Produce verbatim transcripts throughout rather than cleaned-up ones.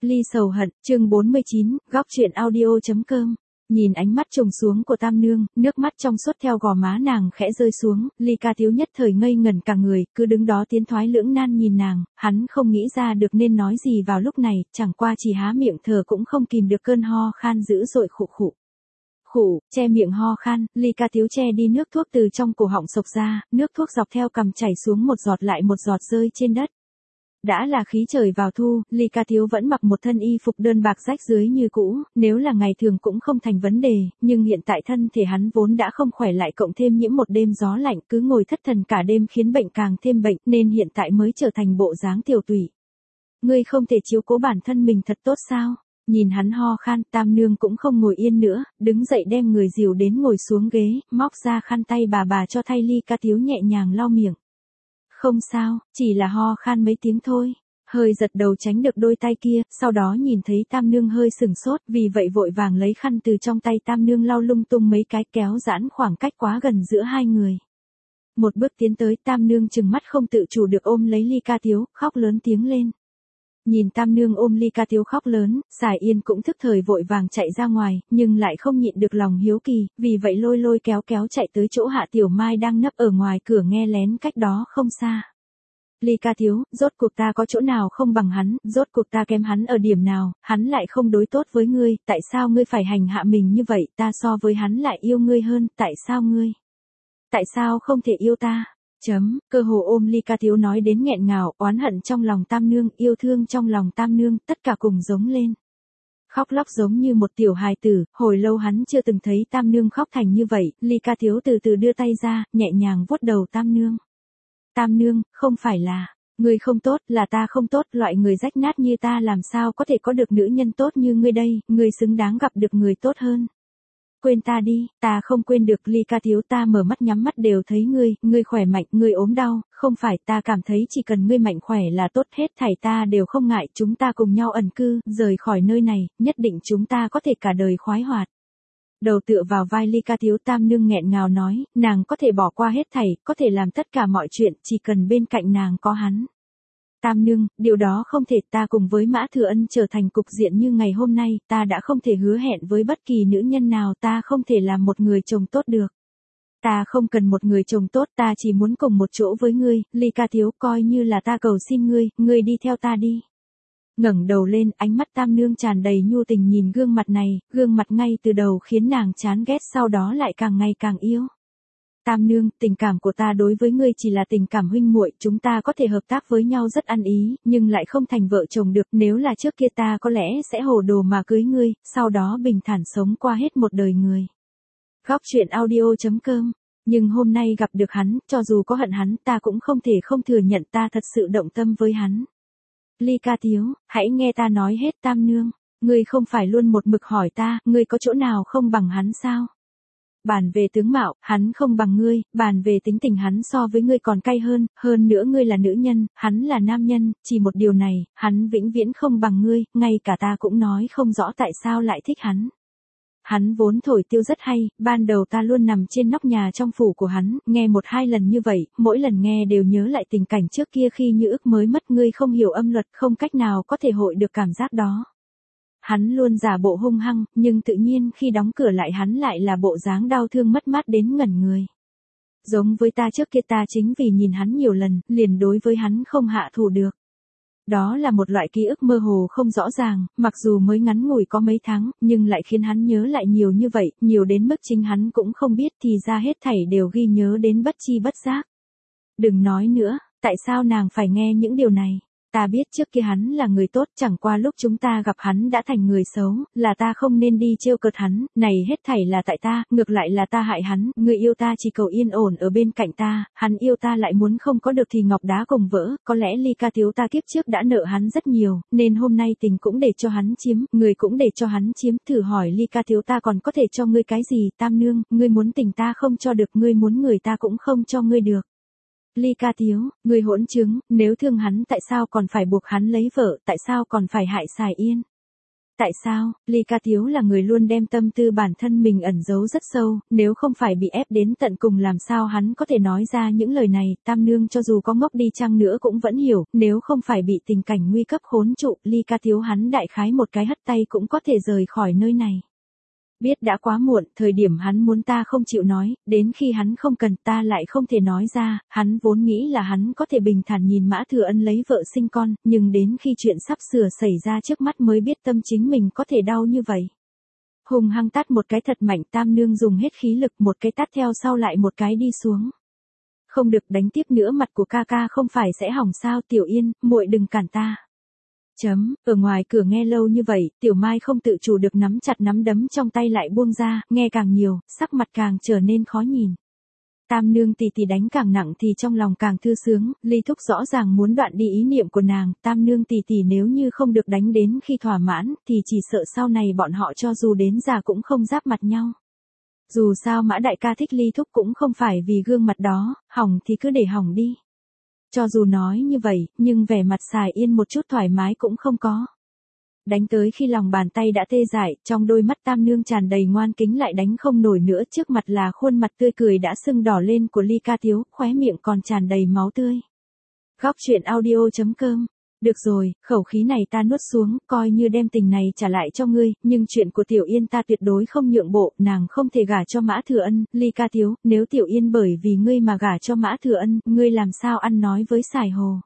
Ly sầu hận, chương bốn mươi chín, góc truyện audio.com. Nhìn ánh mắt trùng xuống của Tam Nương, nước mắt trong suốt theo gò má nàng khẽ rơi xuống, Ly Ca Thiếu nhất thời ngây ngẩn cả người, cứ đứng đó tiến thoái lưỡng nan nhìn nàng, hắn không nghĩ ra được nên nói gì vào lúc này, chẳng qua chỉ há miệng thở cũng không kìm được cơn ho khan dữ dội khụ khụ. Khụ, che miệng ho khan, Ly Ca Thiếu che đi nước thuốc từ trong cổ họng sộc ra, nước thuốc dọc theo cằm chảy xuống một giọt lại một giọt rơi trên đất. Đã là khí trời vào thu, Ly Ca Thiếu vẫn mặc một thân y phục đơn bạc rách rưới như cũ, nếu là ngày thường cũng không thành vấn đề, nhưng hiện tại thân thể hắn vốn đã không khỏe lại cộng thêm nhiễm một đêm gió lạnh cứ ngồi thất thần cả đêm khiến bệnh càng thêm bệnh nên hiện tại mới trở thành bộ dáng tiểu tụy. Ngươi không thể chiếu cố bản thân mình thật tốt sao? Nhìn hắn ho khan, Tam Nương cũng không ngồi yên nữa, đứng dậy đem người dìu đến ngồi xuống ghế, móc ra khăn tay bà bà cho thay Ly Ca Thiếu nhẹ nhàng lau miệng. Không sao, chỉ là ho khan mấy tiếng thôi. Hơi giật đầu tránh được đôi tay kia, sau đó nhìn thấy Tam Nương hơi sừng sốt, vì vậy vội vàng lấy khăn từ trong tay Tam Nương lau lung tung mấy cái kéo giãn khoảng cách quá gần giữa hai người. Một bước tiến tới, Tam Nương chừng mắt không tự chủ được ôm lấy Ly Ca Thiếu, khóc lớn tiếng lên. Nhìn Tam Nương ôm Ly Ca Thiếu khóc lớn, Sải Yên cũng thức thời vội vàng chạy ra ngoài, nhưng lại không nhịn được lòng hiếu kỳ, vì vậy lôi lôi kéo kéo chạy tới chỗ Hạ Tiểu Mai đang nấp ở ngoài cửa nghe lén cách đó không xa. Ly Ca Thiếu, rốt cuộc ta có chỗ nào không bằng hắn, rốt cuộc ta kém hắn ở điểm nào, hắn lại không đối tốt với ngươi, tại sao ngươi phải hành hạ mình như vậy, ta so với hắn lại yêu ngươi hơn, tại sao ngươi? Tại sao không thể yêu ta? Chấm, cơ hồ ôm Ly Ca Thiếu nói đến nghẹn ngào, oán hận trong lòng Tam Nương, yêu thương trong lòng Tam Nương, tất cả cùng giống lên. Khóc lóc giống như một tiểu hài tử, hồi lâu hắn chưa từng thấy Tam Nương khóc thành như vậy, Ly Ca Thiếu từ từ đưa tay ra, nhẹ nhàng vuốt đầu Tam Nương. Tam Nương, không phải là, ngươi không tốt, là ta không tốt, loại người rách nát như ta làm sao có thể có được nữ nhân tốt như ngươi đây, ngươi xứng đáng gặp được người tốt hơn. Quên ta đi, ta không quên được. Ly Ca Thiếu, ta mở mắt nhắm mắt đều thấy ngươi, ngươi khỏe mạnh, ngươi ốm đau, không phải, ta cảm thấy chỉ cần ngươi mạnh khỏe là tốt, hết thảy ta đều không ngại, chúng ta cùng nhau ẩn cư, rời khỏi nơi này, nhất định chúng ta có thể cả đời khoái hoạt. Đầu tựa vào vai Ly Ca Thiếu, Tam Nương nghẹn ngào nói, nàng có thể bỏ qua hết thảy, có thể làm tất cả mọi chuyện, chỉ cần bên cạnh nàng có hắn. Tam Nương, điều đó không thể, ta cùng với Mã Thừa Ân trở thành cục diện như ngày hôm nay, ta đã không thể hứa hẹn với bất kỳ nữ nhân nào, ta không thể làm một người chồng tốt được. Ta không cần một người chồng tốt, ta chỉ muốn cùng một chỗ với ngươi, Ly Ca Thiếu, coi như là ta cầu xin ngươi, ngươi đi theo ta đi. Ngẩng đầu lên, ánh mắt Tam Nương tràn đầy nhu tình nhìn gương mặt này, gương mặt ngay từ đầu khiến nàng chán ghét sau đó lại càng ngày càng yêu. Tam Nương, tình cảm của ta đối với ngươi chỉ là tình cảm huynh muội, chúng ta có thể hợp tác với nhau rất ăn ý, nhưng lại không thành vợ chồng được, nếu là trước kia ta có lẽ sẽ hồ đồ mà cưới ngươi, sau đó bình thản sống qua hết một đời người. Góc truyện audio.com. Nhưng hôm nay gặp được hắn, cho dù có hận hắn, ta cũng không thể không thừa nhận ta thật sự động tâm với hắn. Ly Ca Thiếu, hãy nghe ta nói hết. Tam Nương, ngươi không phải luôn một mực hỏi ta, ngươi có chỗ nào không bằng hắn sao? Bàn về tướng mạo, hắn không bằng ngươi, bàn về tính tình hắn so với ngươi còn cay hơn, hơn nữa ngươi là nữ nhân, hắn là nam nhân, chỉ một điều này, hắn vĩnh viễn không bằng ngươi, ngay cả ta cũng nói không rõ tại sao lại thích hắn. Hắn vốn thổi tiêu rất hay, ban đầu ta luôn nằm trên nóc nhà trong phủ của hắn, nghe một hai lần như vậy, mỗi lần nghe đều nhớ lại tình cảnh trước kia khi như ức mới mất, ngươi không hiểu âm luật, không cách nào có thể hội được cảm giác đó. Hắn luôn giả bộ hung hăng, nhưng tự nhiên khi đóng cửa lại hắn lại là bộ dáng đau thương mất mát đến ngẩn người. Giống với ta trước kia, ta chính vì nhìn hắn nhiều lần, liền đối với hắn không hạ thủ được. Đó là một loại ký ức mơ hồ không rõ ràng, mặc dù mới ngắn ngủi có mấy tháng, nhưng lại khiến hắn nhớ lại nhiều như vậy, nhiều đến mức chính hắn cũng không biết, thì ra hết thảy đều ghi nhớ đến bất chi bất giác. Đừng nói nữa, tại sao nàng phải nghe những điều này? Ta biết trước kia hắn là người tốt, chẳng qua lúc chúng ta gặp hắn đã thành người xấu, là ta không nên đi trêu cợt hắn, này hết thảy là tại ta, ngược lại là ta hại hắn, người yêu ta chỉ cầu yên ổn ở bên cạnh ta, hắn yêu ta lại muốn không có được thì ngọc đá cùng vỡ, có lẽ Ly Ca Thiếu ta kiếp trước đã nợ hắn rất nhiều, nên hôm nay tình cũng để cho hắn chiếm, người cũng để cho hắn chiếm, thử hỏi Ly Ca Thiếu ta còn có thể cho ngươi cái gì? Tam Nương, ngươi muốn tình ta không cho được, ngươi muốn người ta cũng không cho ngươi được. Ly Ca Thiếu, người hỗn chứng, nếu thương hắn tại sao còn phải buộc hắn lấy vợ, tại sao còn phải hại Sải Yên? Tại sao? Ly Ca Thiếu là người luôn đem tâm tư bản thân mình ẩn giấu rất sâu, nếu không phải bị ép đến tận cùng làm sao hắn có thể nói ra những lời này, Tam Nương cho dù có ngốc đi chăng nữa cũng vẫn hiểu, nếu không phải bị tình cảnh nguy cấp khốn trụ, Ly Ca Thiếu hắn đại khái một cái hất tay cũng có thể rời khỏi nơi này. Biết đã quá muộn, thời điểm hắn muốn ta không chịu nói, đến khi hắn không cần ta lại không thể nói ra, hắn vốn nghĩ là hắn có thể bình thản nhìn Mã Thừa Ân lấy vợ sinh con, nhưng đến khi chuyện sắp sửa xảy ra trước mắt mới biết tâm chính mình có thể đau như vậy. Hùng hăng tát một cái thật mạnh, Tam Nương dùng hết khí lực, một cái tát theo sau lại một cái đi xuống. Không được đánh tiếp nữa, mặt của ca ca không phải sẽ hỏng sao? Tiểu Yên, muội đừng cản ta. Chấm, ở ngoài cửa nghe lâu như vậy, Tiểu Mai không tự chủ được nắm chặt nắm đấm trong tay lại buông ra, nghe càng nhiều, sắc mặt càng trở nên khó nhìn. Tam Nương tỷ tỷ đánh càng nặng thì trong lòng càng thư sướng, Ly Thúc rõ ràng muốn đoạn đi ý niệm của nàng, Tam Nương tỷ tỷ nếu như không được đánh đến khi thỏa mãn, thì chỉ sợ sau này bọn họ cho dù đến già cũng không giáp mặt nhau. Dù sao Mã đại ca thích Ly Thúc cũng không phải vì gương mặt đó, hỏng thì cứ để hỏng đi. Cho dù nói như vậy, nhưng vẻ mặt Sài Yên một chút thoải mái cũng không có. Đánh tới khi lòng bàn tay đã tê dại, trong đôi mắt Tam Nương tràn đầy ngoan kính lại đánh không nổi nữa, trước mặt là khuôn mặt tươi cười đã sưng đỏ lên của Ly Ca Thiếu, khóe miệng còn tràn đầy máu tươi. Góc truyện audio chấm com. Được rồi, khẩu khí này ta nuốt xuống, coi như đem tình này trả lại cho ngươi, nhưng chuyện của Tiểu Yên ta tuyệt đối không nhượng bộ, nàng không thể gả cho Mã Thừa Ân. Ly Ca Thiếu, nếu Tiểu Yên bởi vì ngươi mà gả cho Mã Thừa Ân, ngươi làm sao ăn nói với Sài Hồ?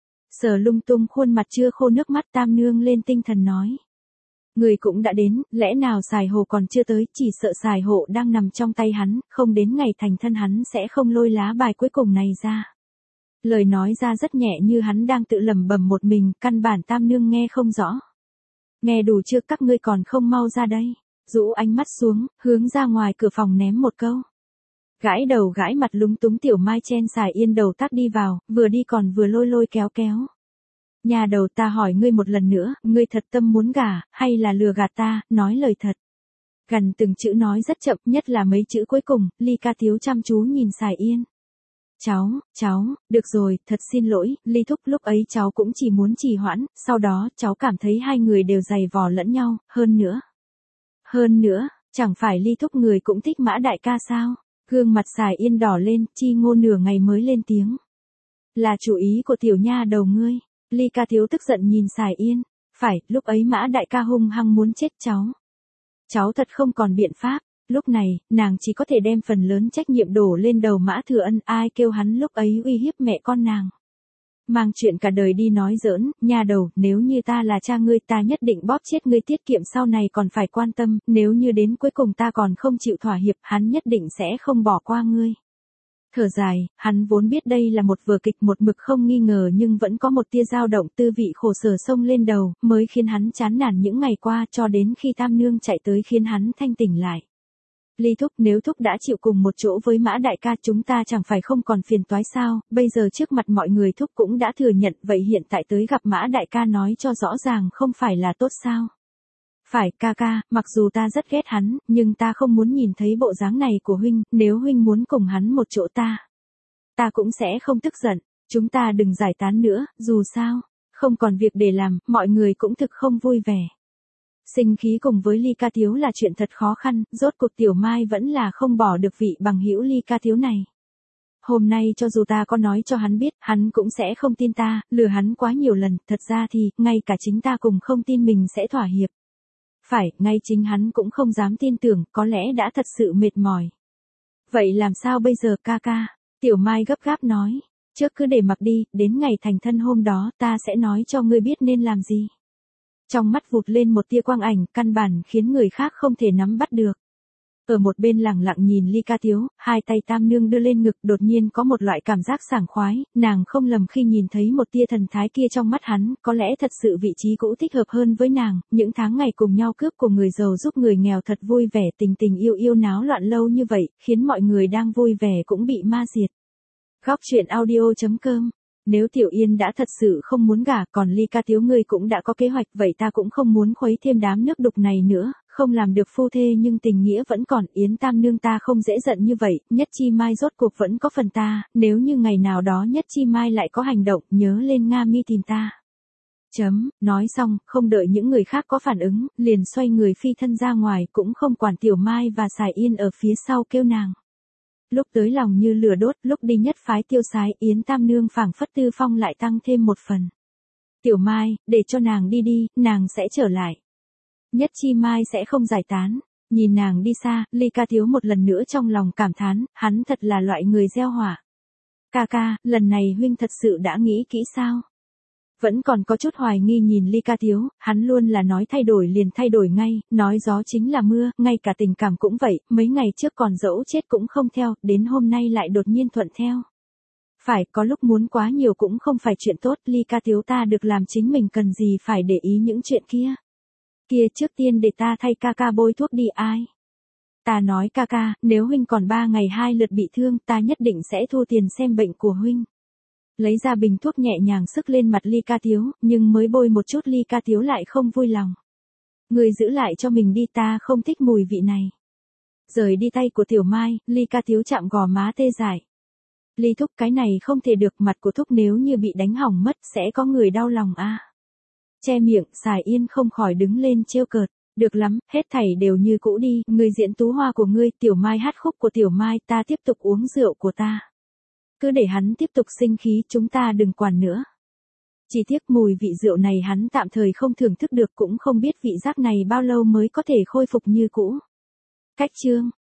Sờ lung tung khuôn mặt chưa khô nước mắt, Tam Nương lên tinh thần nói. Người cũng đã đến, lẽ nào Sài Hồ còn chưa tới, chỉ sợ Sài Hộ đang nằm trong tay hắn, không đến ngày thành thân hắn sẽ không lôi lá bài cuối cùng này ra. Lời nói ra rất nhẹ như hắn đang tự lẩm bẩm một mình, căn bản Tam Nương nghe không rõ. Nghe đủ chưa, các ngươi còn không mau ra đây. Rũ ánh mắt xuống, hướng ra ngoài cửa phòng ném một câu. Gãi đầu gãi mặt lúng túng Tiểu Mai chen Sài Yên đầu tác đi vào, vừa đi còn vừa lôi lôi kéo kéo. Nhà đầu, ta hỏi ngươi một lần nữa, ngươi thật tâm muốn gả, hay là lừa gạt ta, nói lời thật. Gần từng chữ nói rất chậm, nhất là mấy chữ cuối cùng, Ly Ca Thiếu chăm chú nhìn Sài Yên. Cháu, cháu, được rồi, thật xin lỗi, Ly Thúc, lúc ấy cháu cũng chỉ muốn trì hoãn, sau đó cháu cảm thấy hai người đều giày vò lẫn nhau, hơn nữa. Hơn nữa, chẳng phải Ly Thúc người cũng thích Mã đại ca sao? Gương mặt Sài Yên đỏ lên, chi ngô nửa ngày mới lên tiếng. Là chủ ý của tiểu nha đầu ngươi. Ly Ca Thiếu tức giận nhìn Sài Yên. Phải, lúc ấy Mã đại ca hung hăng muốn chết cháu. Cháu thật không còn biện pháp. Lúc này, nàng chỉ có thể đem phần lớn trách nhiệm đổ lên đầu Mã Thừa Ân, ai kêu hắn lúc ấy uy hiếp mẹ con nàng. Mang chuyện cả đời đi nói giỡn, nha đầu, nếu như ta là cha ngươi ta nhất định bóp chết ngươi, tiết kiệm sau này còn phải quan tâm, nếu như đến cuối cùng ta còn không chịu thỏa hiệp, hắn nhất định sẽ không bỏ qua ngươi. Thở dài, hắn vốn biết đây là một vở kịch một mực không nghi ngờ nhưng vẫn có một tia dao động, tư vị khổ sở xông lên đầu, mới khiến hắn chán nản những ngày qua cho đến khi Tam Nương chạy tới khiến hắn thanh tỉnh lại. Ly Thúc, nếu Thúc đã chịu cùng một chỗ với Mã đại ca chúng ta chẳng phải không còn phiền toái sao, bây giờ trước mặt mọi người Thúc cũng đã thừa nhận, vậy hiện tại tới gặp Mã đại ca nói cho rõ ràng không phải là tốt sao? Phải, ca ca, mặc dù ta rất ghét hắn, nhưng ta không muốn nhìn thấy bộ dáng này của huynh, nếu huynh muốn cùng hắn một chỗ ta. Ta cũng sẽ không tức giận, chúng ta đừng giải tán nữa, dù sao, không còn việc để làm, mọi người cũng thực không vui vẻ. Sinh khí cùng với Ly Ca Thiếu là chuyện thật khó khăn, rốt cuộc Tiểu Mai vẫn là không bỏ được vị bằng hữu Ly Ca Thiếu này. Hôm nay cho dù ta có nói cho hắn biết, hắn cũng sẽ không tin ta, lừa hắn quá nhiều lần, thật ra thì, ngay cả chính ta cùng không tin mình sẽ thỏa hiệp. Phải, ngay chính hắn cũng không dám tin tưởng, có lẽ đã thật sự mệt mỏi. Vậy làm sao bây giờ ca ca? Tiểu Mai gấp gáp nói, trước cứ để mặc đi, đến ngày thành thân hôm đó ta sẽ nói cho ngươi biết nên làm gì. Trong mắt vụt lên một tia quang ảnh, căn bản khiến người khác không thể nắm bắt được. Ở một bên lặng lặng nhìn Ly Ca Thiếu, hai tay Tam Nương đưa lên ngực, đột nhiên có một loại cảm giác sảng khoái, nàng không lầm khi nhìn thấy một tia thần thái kia trong mắt hắn, có lẽ thật sự vị trí cũ thích hợp hơn với nàng, những tháng ngày cùng nhau cướp của người giàu giúp người nghèo thật vui vẻ, tình tình yêu yêu náo loạn lâu như vậy, khiến mọi người đang vui vẻ cũng bị ma diệt. Góc truyện audio chấm com. Nếu Tiểu Yên đã thật sự không muốn gả, còn Ly Ca Thiếu ngươi cũng đã có kế hoạch, vậy ta cũng không muốn khuấy thêm đám nước đục này nữa, không làm được phu thê nhưng tình nghĩa vẫn còn, Yến Tam Nương ta không dễ giận như vậy, Nhất Chi Mai rốt cuộc vẫn có phần ta, nếu như ngày nào đó Nhất Chi Mai lại có hành động, nhớ lên Nga Mi tìm ta. Chấm, nói xong, không đợi những người khác có phản ứng, liền xoay người phi thân ra ngoài cũng không quản Tiểu Mai và Sài Yên ở phía sau kêu nàng. Lúc tới lòng như lửa đốt, lúc đi nhất phái tiêu sái, Yến Tam Nương phảng phất tư phong lại tăng thêm một phần. Tiểu Mai, để cho nàng đi đi, nàng sẽ trở lại. Nhất Chi Mai sẽ không giải tán. Nhìn nàng đi xa, Ly Ca Tiếu một lần nữa trong lòng cảm thán, hắn thật là loại người gieo hỏa. Ca ca, lần này huynh thật sự đã nghĩ kỹ sao? Vẫn còn có chút hoài nghi nhìn Ly Ca Tiếu, hắn luôn là nói thay đổi liền thay đổi ngay, nói gió chính là mưa, ngay cả tình cảm cũng vậy, mấy ngày trước còn dẫu chết cũng không theo, đến hôm nay lại đột nhiên thuận theo. Phải, có lúc muốn quá nhiều cũng không phải chuyện tốt, Ly Ca Tiếu ta được làm chính mình cần gì phải để ý những chuyện kia. Kia trước tiên để ta thay ca ca bôi thuốc đi ai. Ta nói ca ca, nếu huynh còn ba ngày hai lượt bị thương, ta nhất định sẽ thu tiền xem bệnh của huynh. Lấy ra bình thuốc nhẹ nhàng sức lên mặt Ly Ca Tiếu, nhưng mới bôi một chút Ly Ca Tiếu lại không vui lòng. Người giữ lại cho mình đi, ta không thích mùi vị này. Rời đi tay của Tiểu Mai, Ly Ca Tiếu chạm gò má tê dại. Ly thúc, cái này không thể được, mặt của thúc nếu như bị đánh hỏng mất sẽ có người đau lòng a. À. Che miệng, Sài Yên không khỏi đứng lên trêu cợt. Được lắm, hết thảy đều như cũ đi, người diễn tú hoa của ngươi, Tiểu Mai hát khúc của Tiểu Mai, ta tiếp tục uống rượu của ta. Cứ để hắn tiếp tục sinh khí, chúng ta đừng quản nữa. Chỉ tiếc mùi vị rượu này hắn tạm thời không thưởng thức được, cũng không biết vị giác này bao lâu mới có thể khôi phục như cũ. Cách chương